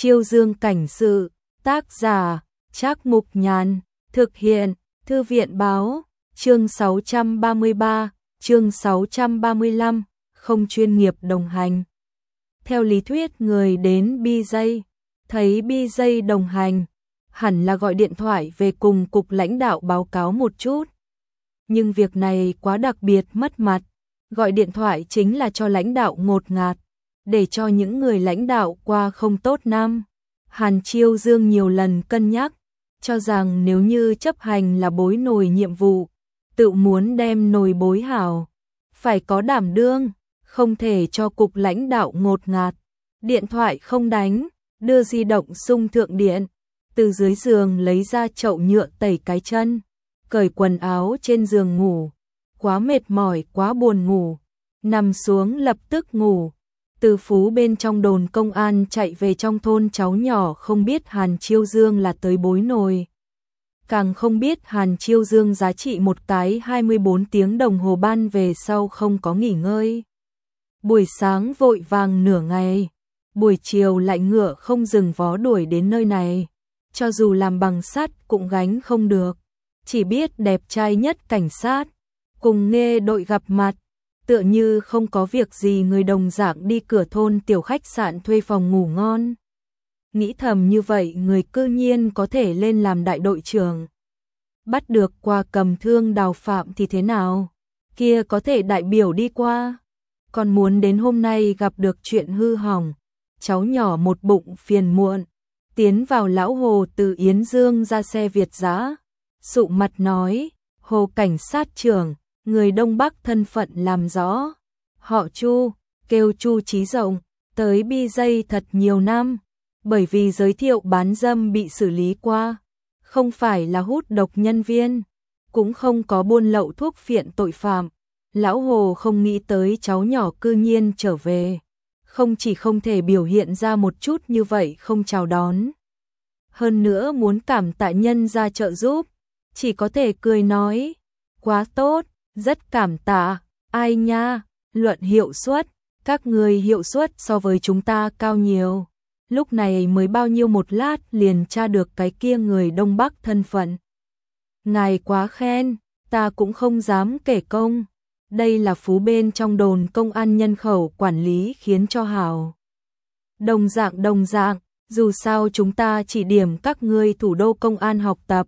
Chiêu Dương cảnh sự, tác giả, Trác Mục Nhàn, thực hiện, Thư viện báo, chương 633, chương 635, không chuyên nghiệp đồng hành. Theo lý thuyết người đến BJ, thấy BJ đồng hành, hẳn là gọi điện thoại về cùng cục lãnh đạo báo cáo một chút. Nhưng việc này quá đặc biệt mất mặt, gọi điện thoại chính là cho lãnh đạo ngột ngạt, để cho những người lãnh đạo qua không tốt năm. Hàn Chiêu Dương nhiều lần cân nhắc, cho rằng nếu như chấp hành là bối nồi nhiệm vụ, tự muốn đem nồi bối hảo, phải có đảm đương, không thể cho cục lãnh đạo ngột ngạt. Điện thoại không đánh, đưa di động xung thượng điện, từ dưới giường lấy ra chậu nhựa tẩy cái chân, cởi quần áo trên giường ngủ, quá mệt mỏi quá buồn ngủ, nằm xuống lập tức ngủ. Từ Phú bên trong đồn công an chạy về trong thôn, cháu nhỏ không biết Hàn Chiêu Dương là tới bối nồi, càng không biết Hàn Chiêu Dương giá trị một cái 24 tiếng đồng hồ ban về sau không có nghỉ ngơi. Buổi sáng vội vàng nửa ngày, buổi chiều lại ngựa không dừng vó đuổi đến nơi này, cho dù làm bằng sắt cũng gánh không được, chỉ biết đẹp trai nhất cảnh sát, cùng nghe đội gặp mặt, tựa như không có việc gì người đồng dạng đi cửa thôn tiểu khách sạn thuê phòng ngủ ngon. Nghĩ thầm như vậy người cư nhiên có thể lên làm đại đội trưởng. Bắt được qua cầm thương Đào Phạm thì thế nào? Kia có thể đại biểu đi qua. Còn muốn đến hôm nay gặp được chuyện hư hỏng. Cháu nhỏ một bụng phiền muộn, tiến vào lão Hồ từ Yến Dương ra xe Việt Dã, sụ mặt nói, Hồ cảnh sát trưởng, người Đông Bắc thân phận làm rõ. Họ Chu, kêu Chu Chí Rộng, tới BJ thật nhiều năm, bởi vì giới thiệu bán dâm bị xử lý qua, không phải là hút độc nhân viên, cũng không có buôn lậu thuốc phiện tội phạm. Lão Hồ không nghĩ tới cháu nhỏ cư nhiên trở về, không chỉ không thể biểu hiện ra một chút như vậy không chào đón, hơn nữa muốn cảm tạ nhân ra trợ giúp, chỉ có thể cười nói, quá tốt, rất cảm tạ, ai nha, luận hiệu suất, các người hiệu suất so với chúng ta cao nhiều. Lúc này mới bao nhiêu một lát liền tra được cái kia người Đông Bắc thân phận. Ngài quá khen, ta cũng không dám kể công. Đây là Phú bên trong đồn công an nhân khẩu quản lý khiến cho hảo. Đồng dạng, dù sao chúng ta chỉ điểm các ngươi thủ đô công an học tập.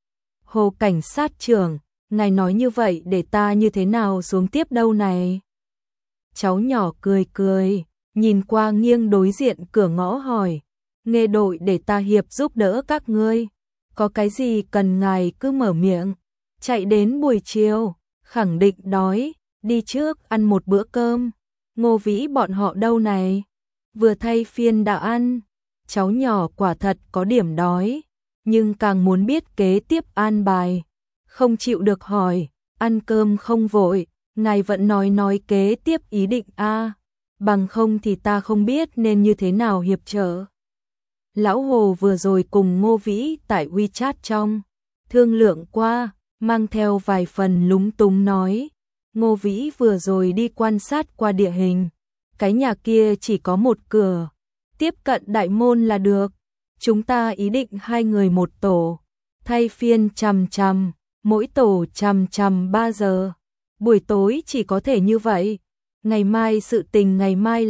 Hồ cảnh sát trưởng, ngài nói như vậy để ta như thế nào xuống tiếp đâu này? Cháu nhỏ cười, nhìn qua nghiêng đối diện cửa ngõ hỏi, nghe đội để ta hiệp giúp đỡ các ngươi, có cái gì cần ngài cứ mở miệng, chạy đến buổi chiều, khẳng định đói, đi trước ăn một bữa cơm, Ngô Vĩ bọn họ đâu này, vừa thay phiên đã ăn, cháu nhỏ quả thật có điểm đói, nhưng càng muốn biết kế tiếp an bài, không chịu được hỏi, ăn cơm không vội, ngài vẫn nói kế tiếp ý định a, bằng không thì ta không biết nên như thế nào hiệp trợ. Lão Hồ vừa rồi cùng Ngô Vĩ tại WeChat trong thương lượng qua, mang theo vài phần lúng túng nói, Ngô Vĩ vừa rồi đi quan sát qua địa hình, cái nhà kia chỉ có một cửa, tiếp cận đại môn là được, chúng ta ý định hai người một tổ, thay phiên chằm, mỗi tổ chằm 3 giờ, buổi tối chỉ có thể như vậy, ngày mai sự tình ngày mai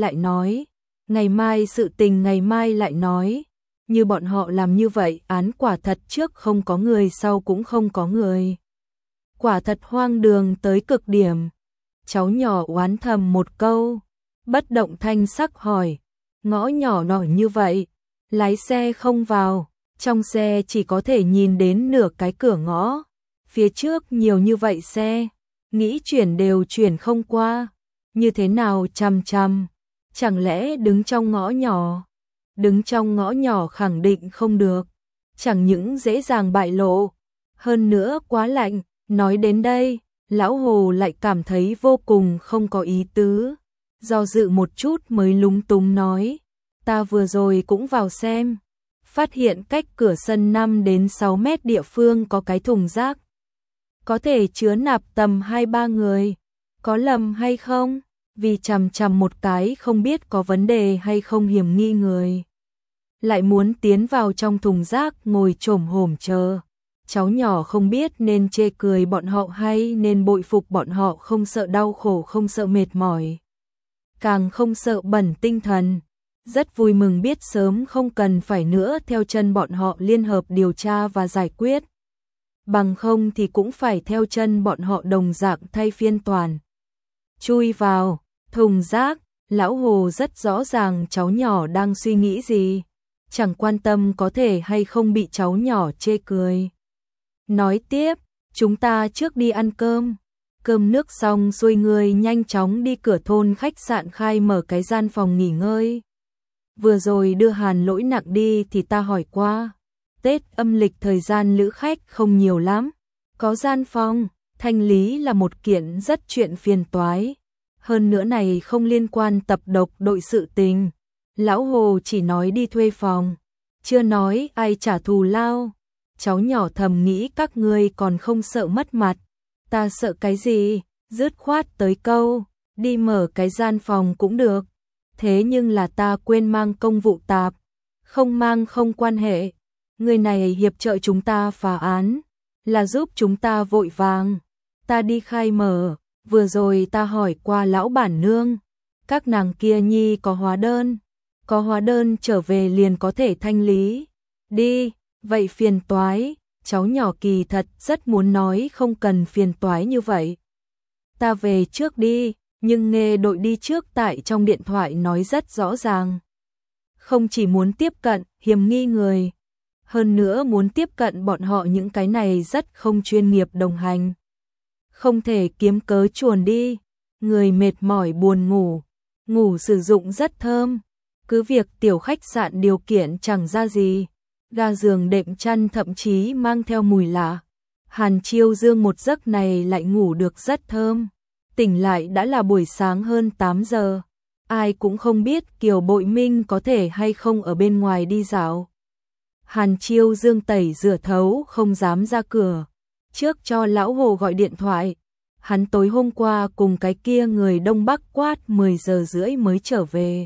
lại nói, như bọn họ làm như vậy án quả thật trước không có người sau cũng không có người. Quả thật hoang đường tới cực điểm. Cháu nhỏ oán thầm một câu, bất động thanh sắc hỏi, ngõ nhỏ nổi như vậy, lái xe không vào, trong xe chỉ có thể nhìn đến nửa cái cửa ngõ, phía trước nhiều như vậy xe, nghĩ chuyển đều chuyển không qua, như thế nào chằm, chẳng lẽ đứng trong ngõ nhỏ khẳng định không được, chẳng những dễ dàng bại lộ, hơn nữa quá lạnh. Nói đến đây, lão Hồ lại cảm thấy vô cùng không có ý tứ, do dự một chút mới lúng túng nói, ta vừa rồi cũng vào xem, phát hiện cách cửa sân 5 đến 6 mét địa phương có cái thùng rác, có thể chứa nạp tầm 2-3 người, có lầm hay không? Vì chằm một cái không biết có vấn đề hay không hiểm nghi người. lại muốn tiến vào trong thùng rác ngồi chồm hổm chờ. Cháu nhỏ không biết nên chê cười bọn họ hay nên bội phục bọn họ không sợ đau khổ, không sợ mệt mỏi, càng không sợ bẩn tinh thần. Rất vui mừng biết sớm không cần phải nữa theo chân bọn họ liên hợp điều tra và giải quyết. Bằng không thì cũng phải theo chân bọn họ đồng dạng thay phiên toàn. Chui vào thùng rác, lão Hồ rất rõ ràng cháu nhỏ đang suy nghĩ gì, chẳng quan tâm có thể hay không bị cháu nhỏ chê cười. Nói tiếp, chúng ta trước đi ăn cơm. Cơm nước xong xuôi người nhanh chóng đi cửa thôn khách sạn khai mở cái gian phòng nghỉ ngơi. Vừa rồi đưa Hàn Lỗi Nặng đi thì ta hỏi qua. Tết âm lịch thời gian lữ khách không nhiều lắm. Có gian phòng, thanh lý là một kiện rất chuyện phiền toái. Hơn nữa này không liên quan tập độc đội sự tình. Lão Hồ chỉ nói đi thuê phòng, chưa nói ai trả thù lao. Cháu nhỏ thầm nghĩ các ngươi còn không sợ mất mặt. Ta sợ cái gì, dứt khoát tới câu, đi mở cái gian phòng cũng được. Thế nhưng là ta quên mang công vụ tạp, không mang không quan hệ. Người này hiệp trợ chúng ta phá án, là giúp chúng ta vội vàng. Ta đi khai mở, vừa rồi ta hỏi qua lão bản nương, các nàng kia nhi có hóa đơn trở về liền có thể thanh lý. Đi, vậy phiền toái, cháu nhỏ kỳ thật rất muốn nói không cần phiền toái như vậy. Ta về trước đi, nhưng nghe đội đi trước tại trong điện thoại nói rất rõ ràng. Không chỉ muốn tiếp cận hiểm nghi người, hơn nữa muốn tiếp cận bọn họ những cái này rất không chuyên nghiệp đồng hành. Không thể kiếm cớ chuồn đi, người mệt mỏi buồn ngủ, ngủ sử dụng rất thơm. Cứ việc tiểu khách sạn điều kiện chẳng ra gì, ga giường đệm chăn thậm chí mang theo mùi lạ. Hàn Chiêu Dương một giấc này lại ngủ được rất thơm. Tỉnh lại đã là buổi sáng hơn 8 giờ. Ai cũng không biết Kiều Bội Minh có thể hay không ở bên ngoài đi dạo. Hàn Chiêu Dương tẩy rửa thấu không dám ra cửa. Trước cho lão Hồ gọi điện thoại. Hắn tối hôm qua cùng cái kia người Đông Bắc quát 10 giờ rưỡi mới trở về.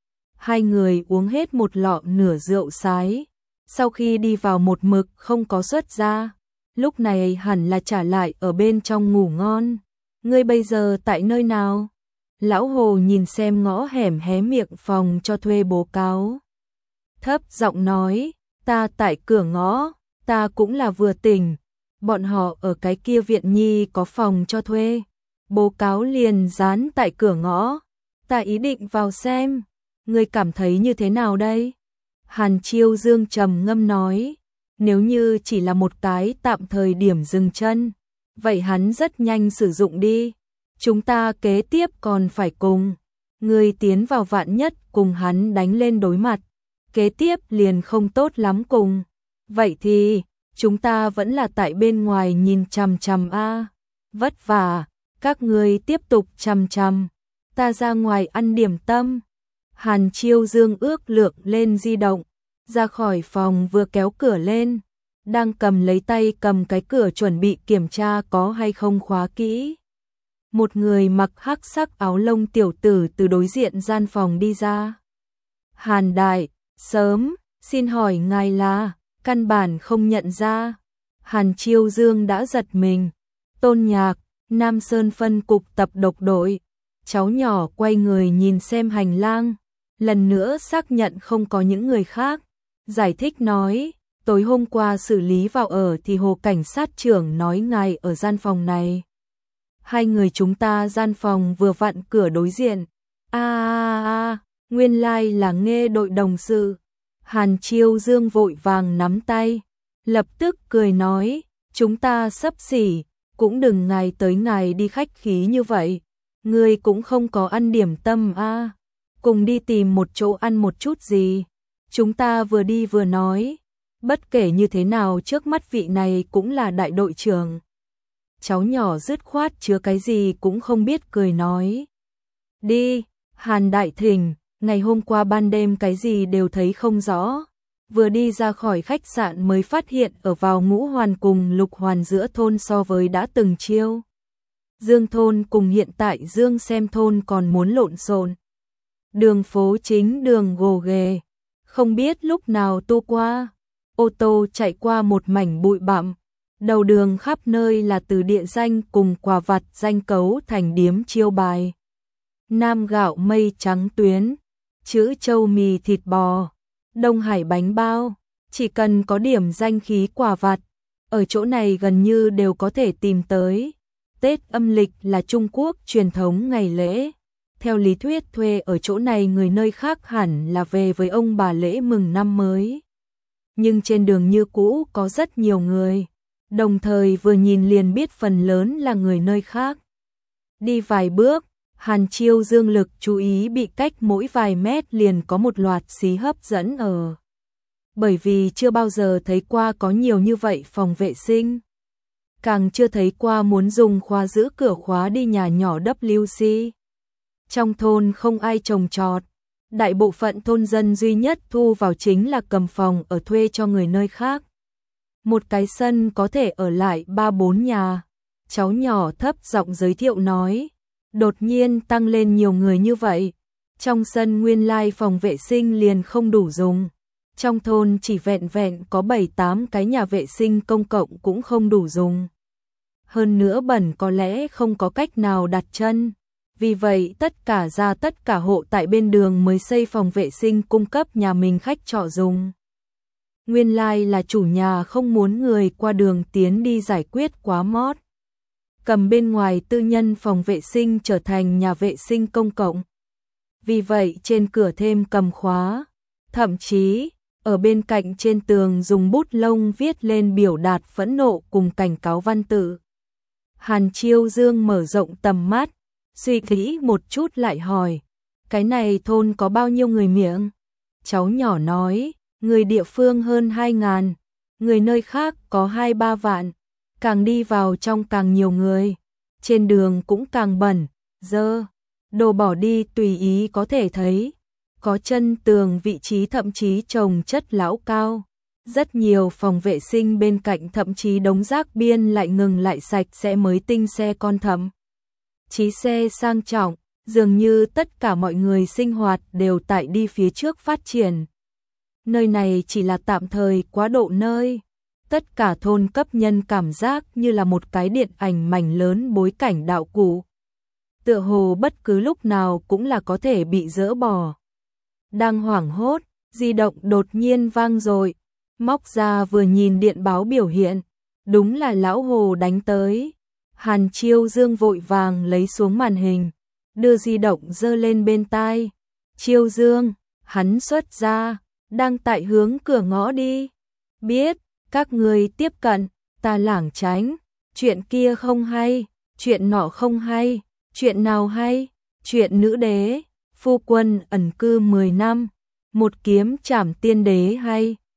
Hai người uống hết một lọ nửa rượu sái. Sau khi đi vào một mực không có xuất ra. Lúc này hẳn là trả lại ở bên trong ngủ ngon. Ngươi bây giờ tại nơi nào? Lão Hồ nhìn xem ngõ hẻm hé miệng phòng cho thuê bố cáo. Thấp giọng nói, ta tại cửa ngõ, ta cũng là vừa tỉnh. Bọn họ ở cái kia viện nhi có phòng cho thuê. Bố cáo liền dán tại cửa ngõ. Ta ý định vào xem. Ngươi cảm thấy như thế nào đây? Hàn Chiêu Dương trầm ngâm nói. Nếu như chỉ là một cái tạm thời điểm dừng chân, vậy hắn rất nhanh sử dụng đi. Chúng ta kế tiếp còn phải cùng. Ngươi tiến vào vạn nhất cùng hắn đánh lên đối mặt. Kế tiếp liền không tốt lắm cùng. Vậy thì, chúng ta vẫn là tại bên ngoài nhìn chằm chằm a. Vất vả, các ngươi tiếp tục chằm chằm. Ta ra ngoài ăn điểm tâm. Hàn Chiêu Dương ước lượng lên di động, ra khỏi phòng vừa kéo cửa lên, đang cầm lấy tay cầm cái cửa chuẩn bị kiểm tra có hay không khóa kỹ. Một người mặc hắc sắc áo lông tiểu tử từ đối diện gian phòng đi ra. Hàn đại, sớm, xin hỏi ngài là, căn bản không nhận ra. Hàn Chiêu Dương đã giật mình. Tôn Nhạc, Nam Sơn phân cục tập độc đội. Cháu nhỏ quay người nhìn xem hành lang, lần nữa xác nhận không có những người khác. Giải thích nói, tối hôm qua xử lý vào ở thì Hồ cảnh sát trưởng nói ngài ở gian phòng này. Hai người chúng ta gian phòng vừa vặn cửa đối diện. Nguyên lai là Nghê đội đồng sự. Hàn Chiêu Dương vội vàng nắm tay, lập tức cười nói, chúng ta xấp xỉ, cũng đừng ngài tới ngài đi khách khí như vậy. Ngươi cũng không có ăn điểm tâm a, cùng đi tìm một chỗ ăn một chút gì. Chúng ta vừa đi vừa nói, bất kể như thế nào trước mắt vị này cũng là đại đội trưởng. Cháu nhỏ dứt khoát chứa cái gì cũng không biết cười nói. Đi, Hàn đại thỉnh, ngày hôm qua ban đêm cái gì đều thấy không rõ. Vừa đi ra khỏi khách sạn mới phát hiện ở vào Ngũ Hoàn cùng Lục Hoàn giữa thôn so với đã từng chiêu Dương thôn cùng hiện tại Dương Xem thôn còn muốn lộn xộn. Đường phố chính đường gồ ghề, không biết lúc nào tô qua. Ô tô chạy qua một mảnh bụi bặm, đầu đường khắp nơi là từ địa danh cùng quà vặt danh cấu thành điếm chiêu bài. Nam gạo mây trắng tuyến, chữ châu mì thịt bò, Đông Hải bánh bao, chỉ cần có điểm danh khí quà vặt, ở chỗ này gần như đều có thể tìm tới. Tết âm lịch là Trung Quốc truyền thống ngày lễ. Theo lý thuyết thuê ở chỗ này người nơi khác hẳn là về với ông bà lễ mừng năm mới. Nhưng trên đường như cũ có rất nhiều người, đồng thời vừa nhìn liền biết phần lớn là người nơi khác. Đi vài bước, Hàn Chiêu Dương lực chú ý bị cách mỗi vài mét liền có một loạt xí hấp dẫn ở. Bởi vì chưa bao giờ thấy qua có nhiều như vậy phòng vệ sinh. Càng chưa thấy qua muốn dùng khóa giữ cửa khóa đi nhà nhỏ WC. Trong thôn không ai trồng trọt, đại bộ phận thôn dân duy nhất thu vào chính là cầm phòng ở thuê cho người nơi khác. Một cái sân có thể ở lại 3-4 nhà. Cháu nhỏ thấp giọng giới thiệu nói, đột nhiên tăng lên nhiều người như vậy. Trong sân nguyên lai phòng vệ sinh liền không đủ dùng. Trong thôn chỉ vẹn vẹn có 7-8 cái nhà vệ sinh công cộng cũng không đủ dùng. Hơn nữa bẩn có lẽ không có cách nào đặt chân. Vì vậy tất cả hộ tại bên đường mới xây phòng vệ sinh cung cấp nhà mình khách trọ dùng. Nguyên lai là chủ nhà không muốn người qua đường tiến đi giải quyết quá mót. Cầm bên ngoài tư nhân phòng vệ sinh trở thành nhà vệ sinh công cộng. Vì vậy trên cửa thêm cầm khóa, thậm chí ở bên cạnh trên tường dùng bút lông viết lên biểu đạt phẫn nộ cùng cảnh cáo văn tự. Hàn Chiêu Dương mở rộng tầm mắt, suy nghĩ một chút lại hỏi, cái này thôn có bao nhiêu người miệng? Cháu nhỏ nói, người địa phương hơn 2.000, người nơi khác có 2-3 vạn, càng đi vào trong càng nhiều người, trên đường cũng càng bẩn, dơ, đồ bỏ đi tùy ý có thể thấy, có chân tường vị trí thậm chí trồng chất lão cao. Rất nhiều phòng vệ sinh bên cạnh thậm chí đống rác biên lại ngừng lại sạch sẽ mới tinh xe con thậm chí xe sang trọng, dường như tất cả mọi người sinh hoạt đều tại đi phía trước phát triển. Nơi này chỉ là tạm thời quá độ nơi. Tất cả thôn cấp nhân cảm giác như là một cái điện ảnh mảnh lớn bối cảnh đạo cụ. Tựa hồ bất cứ lúc nào cũng là có thể bị dỡ bỏ. Đang hoảng hốt, di động đột nhiên vang dội. Móc ra vừa nhìn điện báo biểu hiện, đúng là lão Hồ đánh tới. Hàn Chiêu Dương vội vàng lấy xuống màn hình, đưa di động giơ lên bên tai. Chiêu Dương, hắn xuất ra, đang tại hướng cửa ngõ đi. Biết, các người tiếp cận, ta lảng tránh, chuyện kia không hay, chuyện nọ không hay, chuyện nào hay, chuyện nữ đế, phu quân ẩn cư 10 năm, một kiếm trảm tiên đế hay.